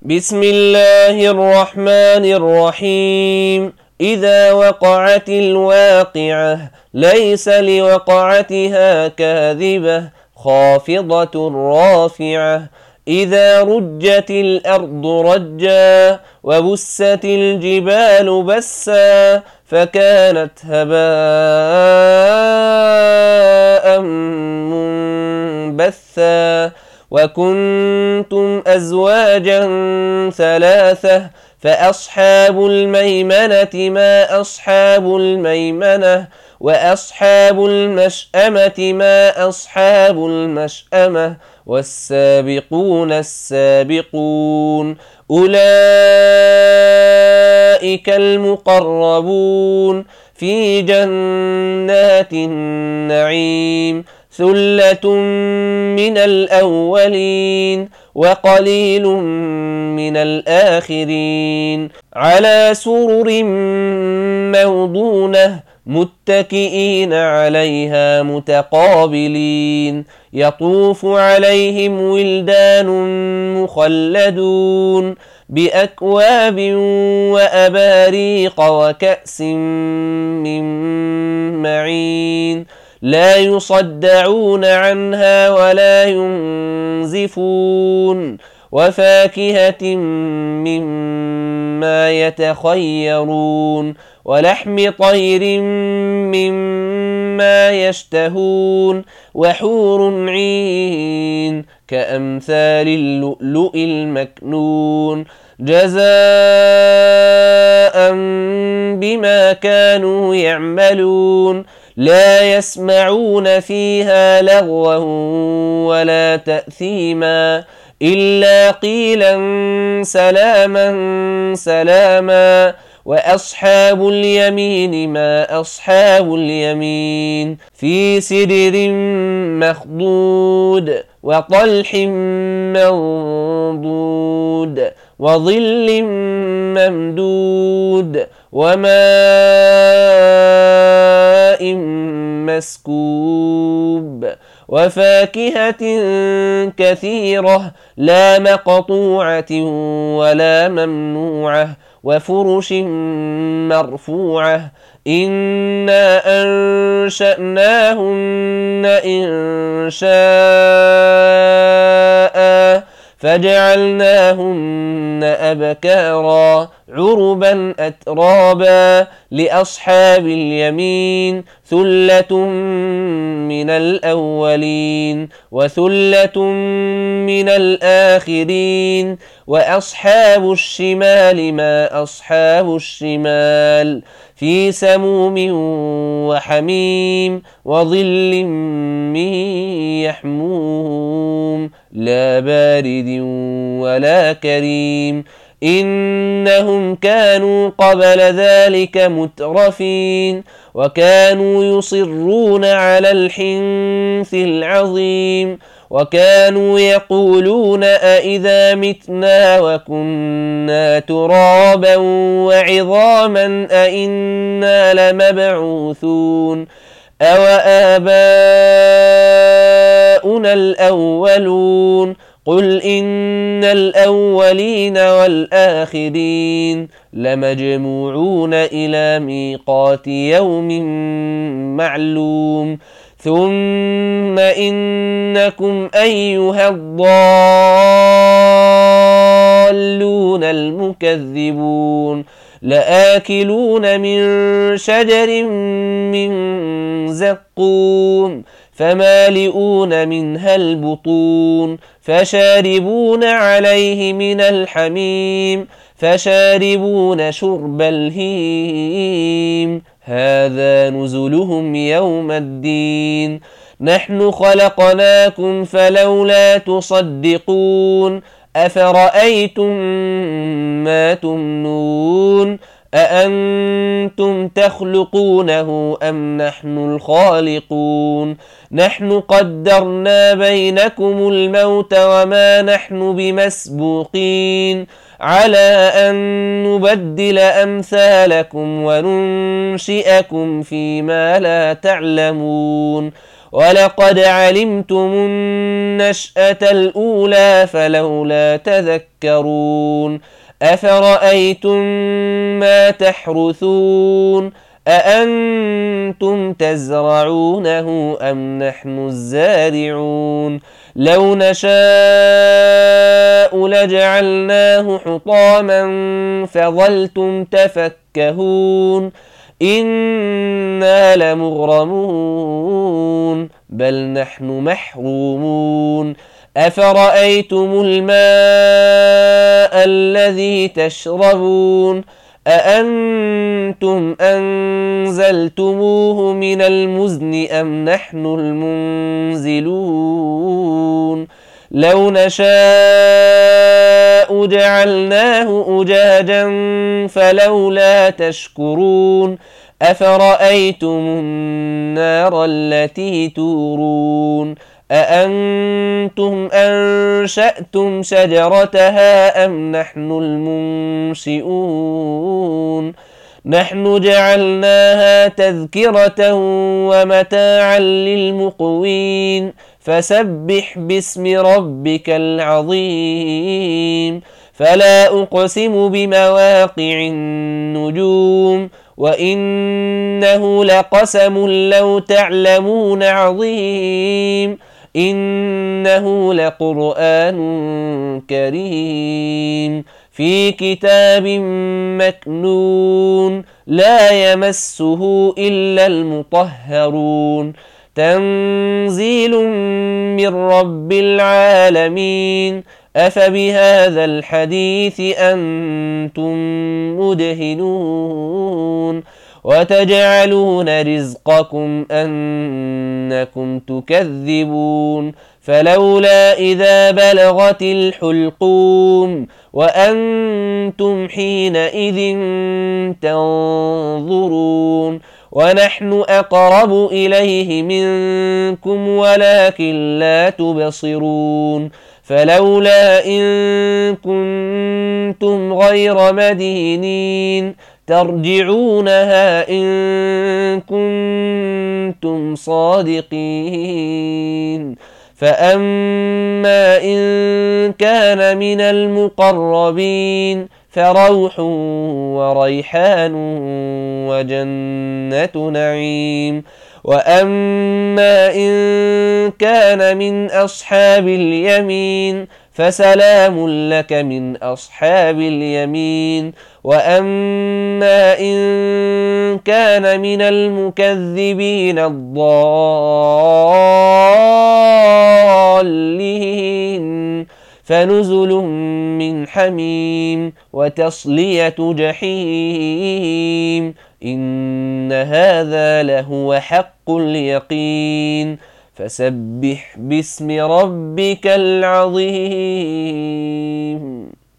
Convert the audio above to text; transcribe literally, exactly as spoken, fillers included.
بسم الله الرحمن الرحيم. إذا وقعت الواقعة ليس لوقعتها كاذبة خافضة رافعة. إذا رجت الأرض رجا وبست الجبال بسا فكانت هباء منبثا. وكنتم أزواجا ثلاثة فأصحاب الميمنة ما أصحاب الميمنة وأصحاب المشأمة ما أصحاب المشأمة والسابقون السابقون أولئك المقربون في جنات النعيم. ثلة من الأولين وقليل من الآخرين. على سرر موضونة متكئين عليها متقابلين. يطوف عليهم ولدان مخلدون بأكواب وأباريق وكأس من معين. لا يصدعون عنها ولا ينزفون. وفاكهة مما يتخيرون ولحم طير مما يشتهون وحور عين كأمثال اللؤلؤ المكنون جزاء بما كانوا يعملون. لا يسمعون فيها لغوا ولا تأثيما إلا قيلا سلاما سلاما. وأصحاب اليمين ما أصحاب اليمين في سدر مخضود وطلح منضود وظل ممدود وماء مسكوب وفاكهة كثيرة لا مقطوعة ولا ممنوعة وفرش مرفوعة. إنا أنشأناهن إن شاء فجعلناهن أبكارا عربا أترابا. لأصحاب اليمين ثلة من الأولين وثلة من الآخرين. وأصحاب الشمال ما أصحاب الشمال في سموم وحميم وظل من يحموم لا بارد ولا كريم. إنهم كانوا قبل ذلك مترفين وكانوا يصرون على الحنث العظيم وكانوا يقولون أئذا متنا وكنا ترابا وعظاما أئنا لمبعوثون أو آباؤنا الأولون. قل إن الأولين والآخرين لمجموعون إلى ميقات يوم معلوم. ثم إنكم أيها الضالون المكذبون لآكلون من شجر من زقوم فمالئون منها البطون فشاربون عليه من الحميم فشاربون شرب الهيم. هذا نزلهم يوم الدين. نحن خلقناكم فلولا تصدقون. أفرأيتم ما تمنون أأنتم تخلقونه أم نحن الخالقون. نحن قدرنا بينكم الموت وما نحن بمسبوقين على أن نبدل أمثالكم وننشئكم فيما لا تعلمون. ولقد علمتم النشأة الأولى فلولا تذكرون أفرأيتم ما تحرثون أأنتم تزرعونه أم نحن الزارعون لو نشاء لجعلناه حطاما فظلتم تفكهون إنا لمغرمون بل نحن محرومون أفرأيتم الماء الذي تشربون أأنتم أنزلتموه من المزن أم نحن المنزلون لو نشاء جعلناه أجاجا فلولا تشكرون أفرأيتم النار التي تورون أأنتم أنشأتم شجرتها أم نحن المنشئون نحن جعلناها تذكرة ومتاعا للمقوين فسبح باسم ربك العظيم فلا أقسم بمواقع النجوم وإنه لقسم لو تعلمون عظيم إنه لقرآن كريم في كتاب مكنون لا يمسه إلا المطهرون تنزيل من رب العالمين أفبهذا الحديث أنتم مدهنون وتجعلون رزقكم أنكم تكذبون فلولا إذا بلغت الحلقوم وأنتم حينئذ تنظرون ونحن أقرب إليه منكم ولكن لا تبصرون فلولا إن كنتم غير مدينين ترجعونها إن كنتم صادقين فأما إن كان من المقربين فروح وريحان وجنة نعيم وأما إن كان من أصحاب اليمين فسلام لك من أصحاب اليمين وأما إن كان من المكذبين الضالين فنزل من حميم وتصلية جحيم إن هذا لهو حق اليقين فسبح باسم ربك العظيم.